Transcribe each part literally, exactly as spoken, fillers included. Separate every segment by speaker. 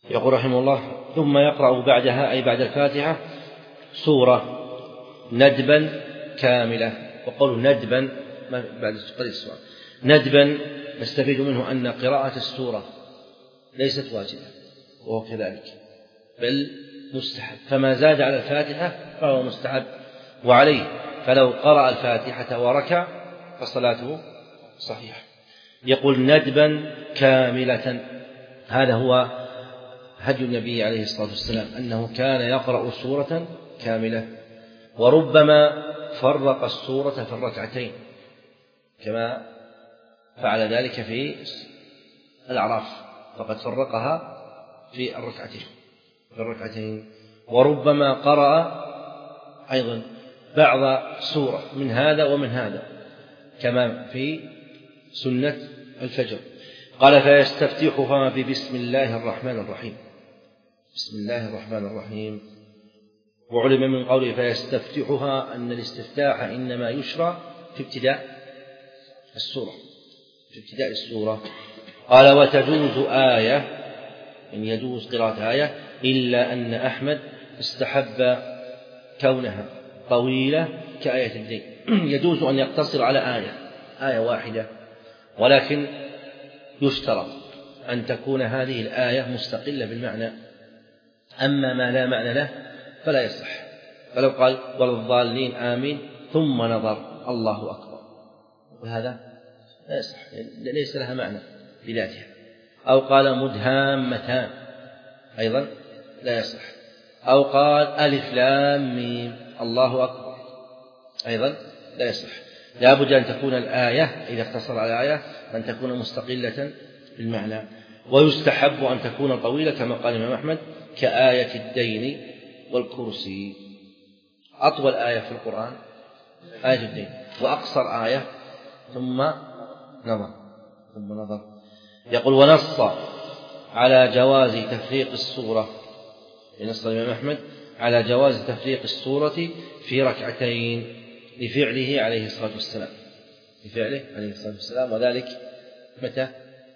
Speaker 1: يقول رحمه الله: ثم يقرأ بعدها أي بعد الفاتحة سورة ندبا كاملة. وقول ندبا بعد السؤال ندبا نستفيد منه أن قراءة السورة ليست واجبة وهو كذلك بل مستحب، فما زاد على الفاتحة فهو مستحب وعليه، فلو قرأ الفاتحة وركع فصلاته صحيحة. يقول ندبا كاملة، هذا هو هدي النبي عليه الصلاة والسلام أنه كان يقرأ سورة كاملة، وربما فرق السورة في الركعتين كما فعل ذلك في الأعراف، فقد فرقها في الركعتين في الركعتين وربما قرأ أيضا بعض سورة من هذا ومن هذا كما في سنة الفجر. قال: فيستفتحها ببسم الله الرحمن الرحيم. بسم الله الرحمن الرحيم. وعلم من قوله فيستفتحها أن الاستفتاح إنما يشرع في ابتداء السورة في ابتداء السورة. قال: وتجوز آية، إن يجوز قراءة آية، إلا أن أحمد استحب كونها طويلة كآية الدين. يجوز أن يقتصر على آية آية واحدة، ولكن يشترط أن تكون هذه الآية مستقلة بالمعنى، أما ما لا معنى له فلا يصح. فلو قال ولا الضالين آمين ثم نظر الله أكبر، وهذا لا يصح، ليس لها معنى بذاتها. أو قال مدهامتان أيضا لا يصح. أو قال ألف لام ميم الله أكبر أيضا لا يصح. لا بد أن تكون الآية إذا اقتصر على الآية أن تكون مستقلة بالمعنى. ويستحب أن تكون طويلة كما قال الإمام أحمد كآية الدين والكرسي. أطول آية في القرآن آية الدين، وأقصر آية ثم نظر ثم نظر. يقول: ونص على جواز تفريق السورة، نص الإمام أحمد على جواز تفريق السورة في ركعتين لفعله عليه الصلاة والسلام لفعله عليه الصلاة والسلام وذلك متى؟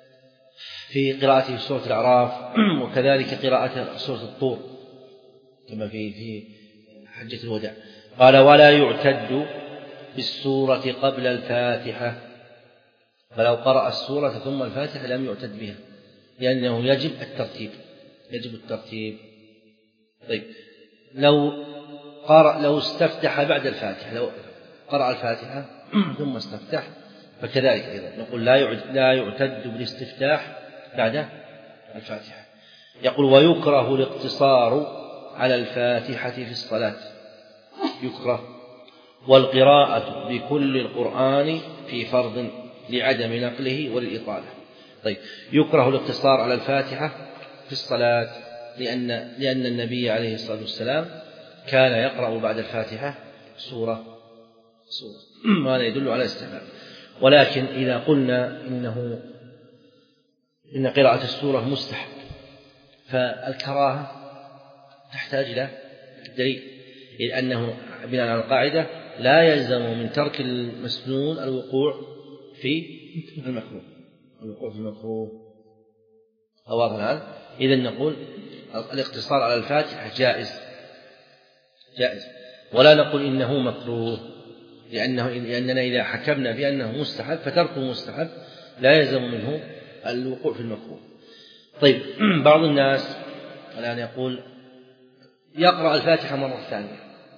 Speaker 1: في قراءته في سورة الأعراف، وكذلك قراءة سورة الطور كما في في حجة الوداع. قال: ولا يعتد بالسورة قبل الفاتحة، فلو قرأ السورة ثم الفاتحة لم يعتد بها، لأنه يجب الترتيب يجب الترتيب طيب لو قرأ لو استفتح بعد الفاتحة، لو قرأ الفاتحة ثم استفتح فكذلك أيضا نقول لا يعتد بالاستفتاح بعد الفاتحة. يقول: ويكره الاقتصار على الفاتحة في الصلاة، يكره، والقراءة بكل القرآن في فرض لعدم نقله وللإطالة. طيب يكره الاقتصار على الفاتحة في الصلاة لأن لأن النبي عليه الصلاة والسلام كان يقرأ بعد الفاتحة سورة سورة وهذا يدل على الاستحباب. ولكن إذا قلنا إنه إن قراءة السورة مستحب فالكراهة تحتاج إلى دليل، إذ أنه بناء على القاعدة لا يلزم من ترك المسنون الوقوع في المكروه الوقوع في المكروه واضح الآن. إذن نقول الاقتصار على الفاتحة جائز جائز ولا نقول إنه مكروه، لأنه لأننا إذا حكمنا بأنه مستحب فتركه مستحب لا يلزم منه الوقوع في المكروه. طيب بعض الناس الآن يقول يقرأ الفاتحة مرة ثانية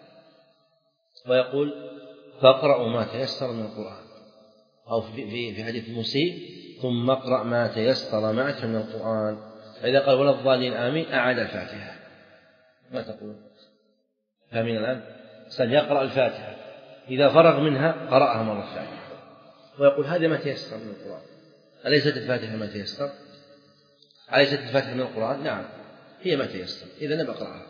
Speaker 1: ويقول فاقرأوا ما تيسر من القرآن، أو في في حديث المسيء ثم اقرأ ما تيسر معك من القرآن، فإذا قال ولا الضالين آمين أعاد الفاتحة. ما تقول؟ فمن الآن سيقرأ الفاتحة إذا فرغ منها قرأها مرة ثانية ويقول هذا ما تيسر من القرآن. أليست الفاتحة ما تيسر؟ أليست الفاتحة من القرآن؟ نعم هي ما تيسر، إذا نبقرأها.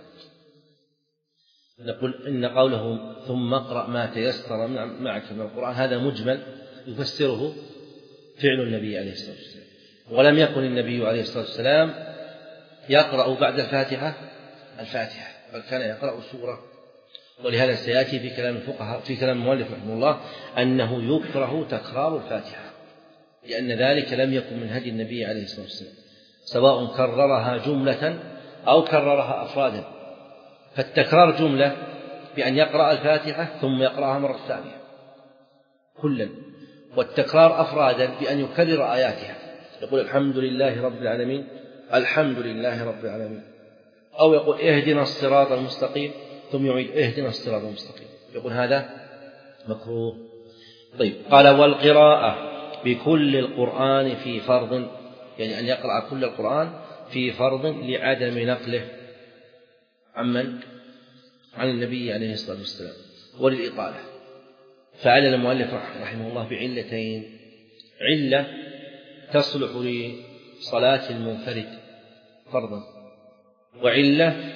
Speaker 1: نقول إن قوله ثم اقرأ ما تيسر معك من القرآن هذا مجمل يفسره فعل النبي عليه الصلاة والسلام، ولم يكن النبي عليه الصلاة والسلام يقرأ بعد الفاتحة الفاتحة بل كان يقرأ سورة. ولهذا سيأتي في كلام الفقهاء في كلام المؤلف رحمه الله أنه يكره تكرار الفاتحة، لأن ذلك لم يكن من هدي النبي عليه الصلاة والسلام. سواء كررها جملة أو كررها أفرادا. فالتكرار جملة بأن يقرأ الفاتحة ثم يقرأها مرة ثانية كلا، والتكرار أفرادا بأن يكرر آياتها، يقول الحمد لله رب العالمين الحمد لله رب العالمين، أو يقول اهدنا الصراط المستقيم ثم يعيد اهدنا الصراط المستقيم، يقول هذا مكروه. طيب قال والقراءة بكل القرآن في فرض، يعني أن يقرأ كل القرآن في فرض لعدم نقله عمن عن النبي عليه الصلاة والسلام وللإطالة. فعلل المؤلف رحمه الله بعلتين: علة تصلح لصلاة المنفرد فرضا، وعلة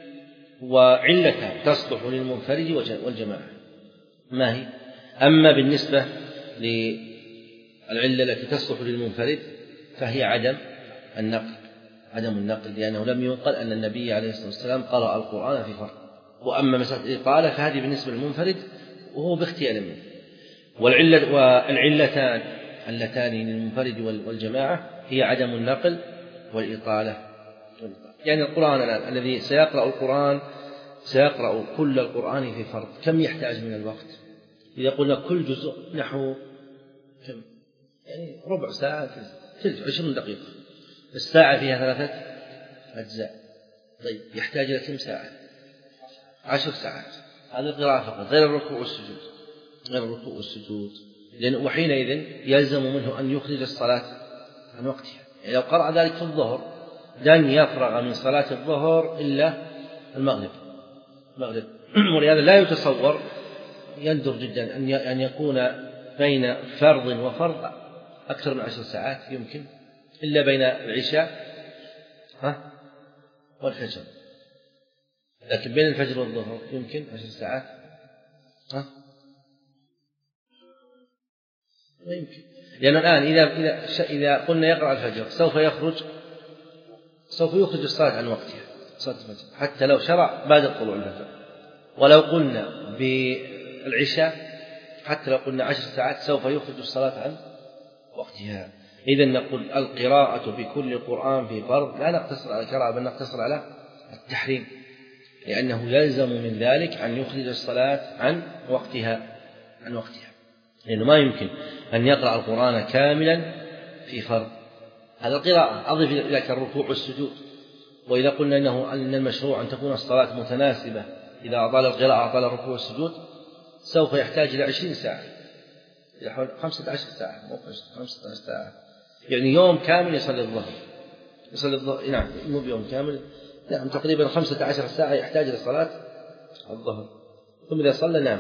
Speaker 1: وعلة تصلح للمنفرد والجماعة. ما هي؟ أما بالنسبة للعلة التي تصلح للمنفرد فهي عدم النقل عدم النقل لأنه لم ينقل أن النبي عليه الصلاة والسلام قرأ القرآن في فرض. وأما مسألة الإطالة فهذه بالنسبة للمنفرد وهو باختيار منه. والعلة والعلتان اللتان للمنفرد والجماعة هي عدم النقل والإطالة. يعني القرآن الآن الذي سيقرأ القرآن سيقرأ كل القرآن في فرض، كم يحتاج من الوقت؟ إذا قلنا كل جزء نحو كم؟ يعني ربع ساعة، ثلث، عشرين دقيقة. الساعة فيها ثلاثة أجزاء. طيب يحتاج إلى كم ساعة؟ عشر ساعات. هذه القراءة فقط، غير الركوع والسجود غير الركوع والسجود لأن وحينئذ يلزم منه أن يخرج الصلاة عن وقتها. يعني لو قرأ ذلك في الظهر لن يفرغ من صلاة الظهر إلا المغرب المغرب ولهذا لا يتصور، يندر جدا أن يكون بين فرض وفرض أكثر من عشر ساعات، يمكن إلا بين العشاء ها والفجر، لكن بين الفجر والظهر يمكن عشر ساعات ها لا يمكن. لأن الآن إذا إذا إذا قلنا يقرأ الفجر سوف يخرج سوف يخرج الصلاة عن وقتها، صلاة الفجر حتى لو شرع بعد طلوع الفجر. ولو قلنا بالعشاء حتى لو قلنا عشر ساعات سوف يخرج الصلاة عن وقتها. إذن نقول القراءة بكل القرآن في فرض لا نقتصر على القراءة بل نقتصر على التحريم، لأنه يلزم من ذلك أن يخرج الصلاة عن وقتها عن وقتها لأنه ما يمكن أن يقرأ القرآن كاملا في فرض. هذا القراءة أضف إلى الركوع والسجود. وإذا قلنا إنه أن المشروع أن تكون الصلاة متناسبة، إذا أطال القراءة أطال الركوع والسجود سوف يحتاج إلى عشرين ساعة، إلى حوالي خمسة عشر ساعة، مو خمسة عشر ساعة، يعني يوم كامل يصلي الظهر يصلي الظهر نعم مو بيوم كامل، نعم تقريبا خمسة عشر ساعة يحتاج إلى صلاة الظهر. ثم إذا صلى نام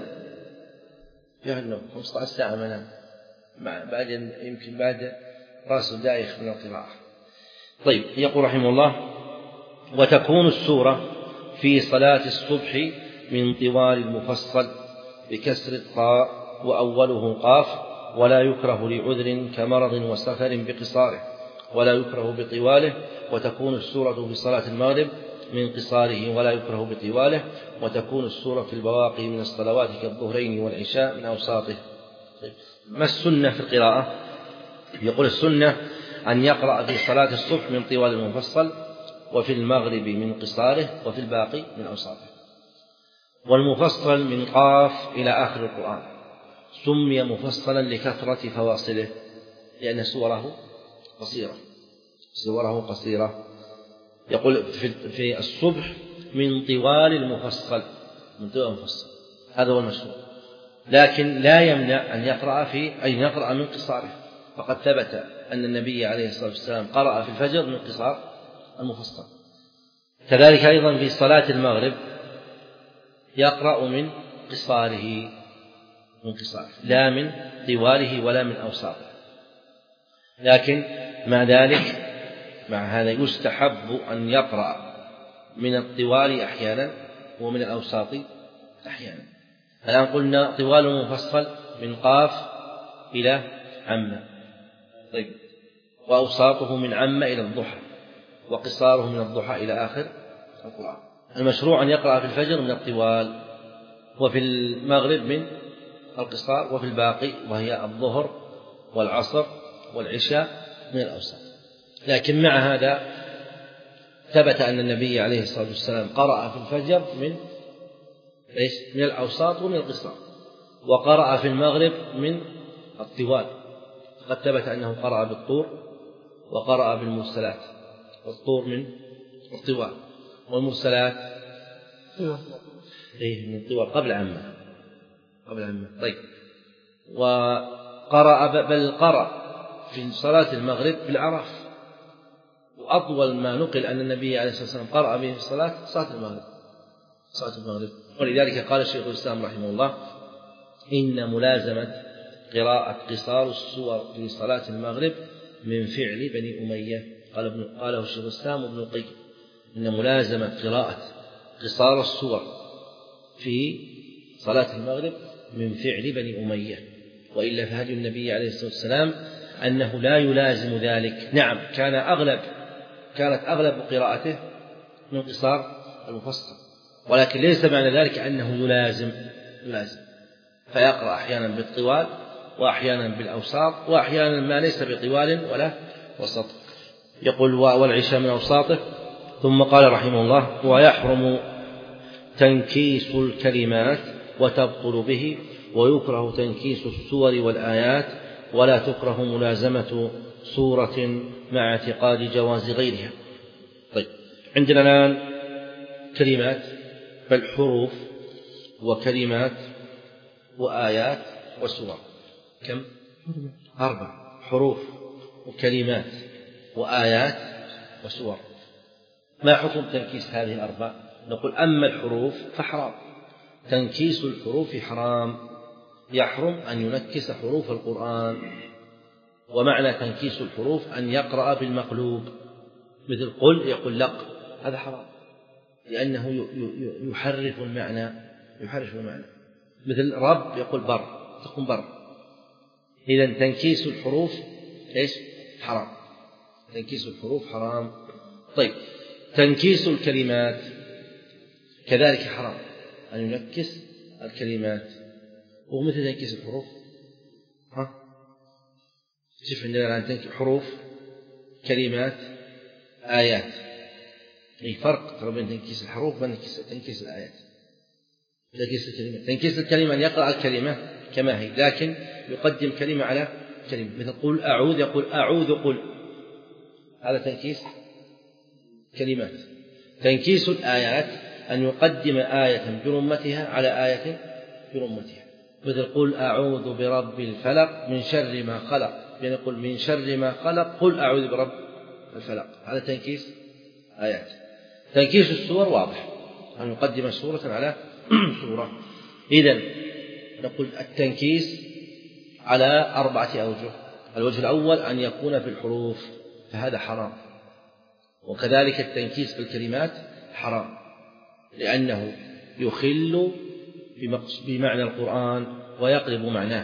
Speaker 1: يعني خمسة عشر ساعة ما نام، بعد يمكن بعد رأسه دايخ من القراءة. طيب يقول رحمه الله: وتكون السورة في صلاة الصبح من طوال المفصل بكسر الطاء وأوله قاف، ولا يكره لعذر كمرض وسفر بقصاره، ولا يكره بطواله. وتكون السورة في صلاة المغرب من قصاره ولا يكره بطواله. وتكون السورة في البواقي من الصلوات كالظهرين والعشاء من أوساطه. طيب ما السنة في القراءة؟ يقول السنة أن يقرأ في صلاة الصبح من طوال المفصل، وفي المغرب من قصاره، وفي الباقي من أوساطه. والمفصل من قاف إلى آخر القرآن سمي مفصلا لكثرة فواصله، لأن سوره قصيرة سوره قصيرة. يقول في الصبح من طوال المفصل من طوال المفصل، هذا هو المشروع، لكن لا يمنع أن يقرأ في أن يقرأ من قصاره، فقد ثبت أن النبي عليه الصلاة والسلام قرأ في الفجر من قصار المفصل. كذلك أيضا في صلاة المغرب يقرأ من قصاره من قصاره لا من طواله ولا من أوساطه، لكن مع ذلك مع هذا يستحب أن يقرأ من الطوال أحيانا ومن الأوساط أحيانا. الآن قلنا طوال المفصل من قاف إلى عمة، طيب وأوساطه من عمة إلى الضحى، وقصاره من الضحى إلى آخر القرآن. المشروع أن يقرأ في الفجر من الطوال، وفي المغرب من القصار، وفي الباقي وهي الظهر والعصر والعشاء من الأوساط. لكن مع هذا ثبت أن النبي عليه الصلاة والسلام قرأ في الفجر من إيش؟ من الأوساط ومن القصار، وقرأ في المغرب من الطوال. قد ثبت أنه قرأ بالطور وقرأ بالمرسلات، والطور من الطوال والمرسلات إيه من الطوال قبل عامة قبل عامة طيب. وقرأ بل قرأ في صلاة المغرب بالأعراف، وأطول ما نقل أن النبي عليه الصلاة والسلام قرأ به في الصلاة صلاة المغرب صلاة المغرب ولذلك قال الشيخ الإسلام رحمه الله: إن ملازمة قراءة قصار السور في صلاة المغرب من فعل بني أمية. قال ابن قاله الشيخ الإسلام ابن القيم: إن ملازمة قراءة قصار السور في صلاة المغرب من فعل بني أمية، وإلا فهدي النبي عليه الصلاة والسلام أنه لا يلازم ذلك. نعم كان أغلب كانت أغلب قراءته من قصار المفصل، ولكن ليس معنى ذلك أنه يلازم يلازم فيقرأ أحيانا بالطوال وأحيانا بالأوساط وأحيانا ما ليس بطوال ولا وسط. يقول: والعشاء من أوساطه. ثم قال رحمه الله: ويحرم تنكيس الكلمات وتبطل به، ويكره تنكيس السور والآيات، ولا تكره ملازمة سورة مع اعتقاد جواز غيرها. طيب، عندنا الآن كلمات بل حروف وكلمات وآيات وسور. كم؟ أربع حروف وكلمات وآيات وسور. ما حكم تنكيس هذه الأربع؟ نقول: أما الحروف فحرام، تنكيس الحروف حرام، يحرم أن ينكس حروف القرآن. ومعنى تنكيس الحروف أن يقرأ بالمقلوب، مثل قل يقول لق، هذا حرام لأنه يحرف المعنى يحرف المعنى مثل رب يقول بر، تقول بر. إذن تنكيس الحروف إيش؟ حرام، تنكيس الحروف حرام. طيب، تنكيس الكلمات كذلك حرام، أن ينكس الكلمات. ومثل تنكيس الحروف ها شوف عندنا الآن حروف كلمات آيات، في فرق ترى بين تنكيس الحروف وبين تنكيس الآيات. تنكيس الكلمة تنكيس الكلمة أن يقرأ الكلمة كما هي، لكن يقدم كلمة على كلمة، مثل قل أعوذ يقول أعوذ قل، هذا تنكيس كلمات. تنكيس الآيات أن يقدم آية برمتها على آية برمتها، مثل قل أعوذ برب الفلق من شر ما خلق، يعني قل من شر ما خلق قل أعوذ برب الفلق، هذا تنكيس آيات. تنكيس السور واضح، أن يقدم سورة على سورة. إذن نقول التنكيس على أربعة أوجه. الوجه الأول أن يكون في الحروف، فهذا حرام. وكذلك التنكيس في الكلمات حرام، لأنه يخل بمعنى القرآن ويقلب معناه،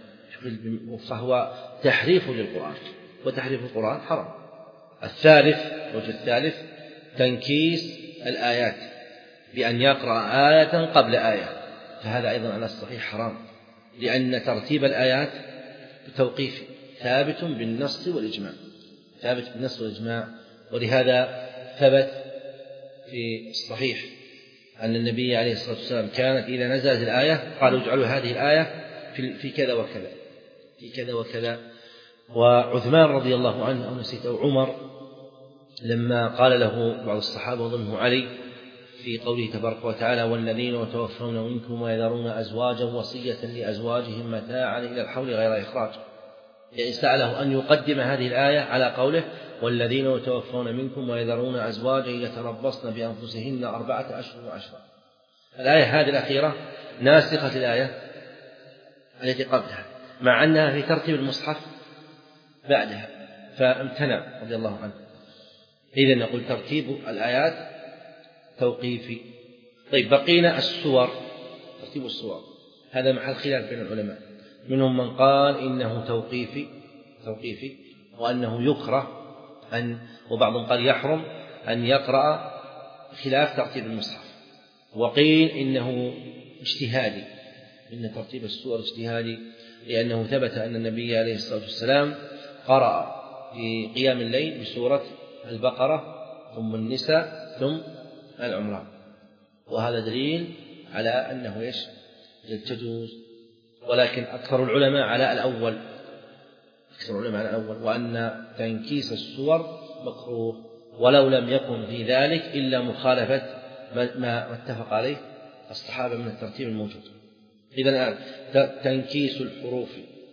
Speaker 1: فهو تحريف للقرآن، وتحريف القرآن حرام. الثالث الوجه الثالث تنكيس الآيات بأن يقرأ آية قبل آية، فهذا أيضا على الصحيح حرام، لأن ترتيب الآيات توقيفي ثابت بالنص والإجماع ثابت بالنص والإجماع ولهذا ثبت في الصحيح أن النبي عليه الصلاة والسلام كانت إذا نزلت الآية قالوا اجعلوا هذه الآية في كذا وكذا في كذا وكذا. وعثمان رضي الله عنه أو نسيت أو عمر لما قال له بعض الصحابة وظنه علي في قوله تبارك وتعالى: والذين يتوفون منكم ويذرون أزواجا وصية لأزواجهم متاعا إلى الحول غير إخراج، يعني سأله أن يقدم هذه الآية على قوله: والذين يتوفون منكم ويذرون أزواجا يتربصن بأنفسهن أربعة أشهر وعشرة. الآية هذه الأخيرة ناسخة الآية التي قبلها، مع أنها في ترتيب المصحف بعدها، فامتنع رضي الله عنه. إذن نقول ترتيب الآيات توقيفي. طيب، بقينا السور، ترتيب السور هذا محل خلاف بين العلماء، منهم من قال إنه توقيفي توقيفي وأنه يكره أن وبعضهم قال يحرم أن يقرأ خلاف ترتيب المصحف، وقيل إنه اجتهادي، إن ترتيب السور اجتهادي، لأنه ثبت أن النبي عليه الصلاة والسلام قرأ في قيام الليل بسورة البقرة ثم النساء ثم العمران، وهذا دليل على أنه إيش تجوز، ولكن أكثر العلماء على الأول أكثر العلماء على الأول وأن تنكيس السور مكروه، ولو لم يكن في ذلك إلا مخالفة ما اتفق عليه الصحابة من الترتيب الموجود. إذن الآن تنكيس الحروف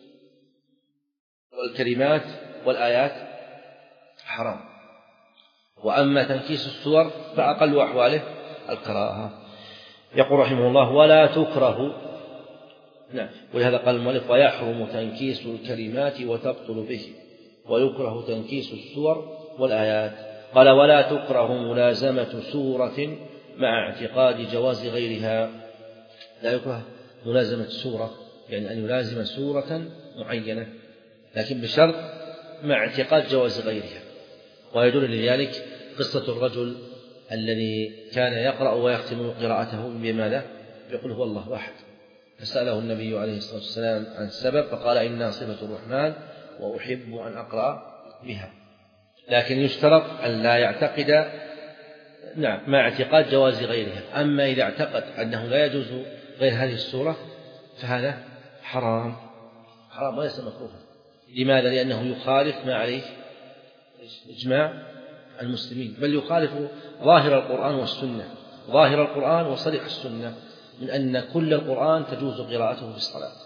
Speaker 1: والكلمات والآيات حرام، وأما تنكيس السور فأقل أحواله الكراهة. يقول رحمه الله: ولا تكره. نعم، ولهذا قال المؤلف: ويحرم تنكيس الكلمات وتبطل به، ويكره تنكيس السور والآيات. قال: ولا تكره ملازمة سورة مع اعتقاد جواز غيرها. لا يكره ملازمة سورة، يعني أن يلازم سورة معينة، لكن بشرط مع اعتقاد جواز غيرها. ويدل لذلك قصة الرجل الذي كان يقرأ ويختم قراءته بماذا؟ يقول هو الله أحد، فسأله النبي عليه الصلاة والسلام عن السبب فقال: إنها صفة الرحمن وأحب أن أقرأ بها. لكن يشترط أن لا يعتقد نعم مع اعتقاد جواز غيرها. أما إذا اعتقد أنه لا يجوز غير هذه السورة فهذا حرام حرام وليس مكروها. لماذا؟ لأنه يخالف ما عليه إجماع المسلمين، بل يخالف ظاهر القرآن والسنة، ظاهر القرآن وصريح السنة، من أن كل القرآن تجوز قراءته في الصلاة.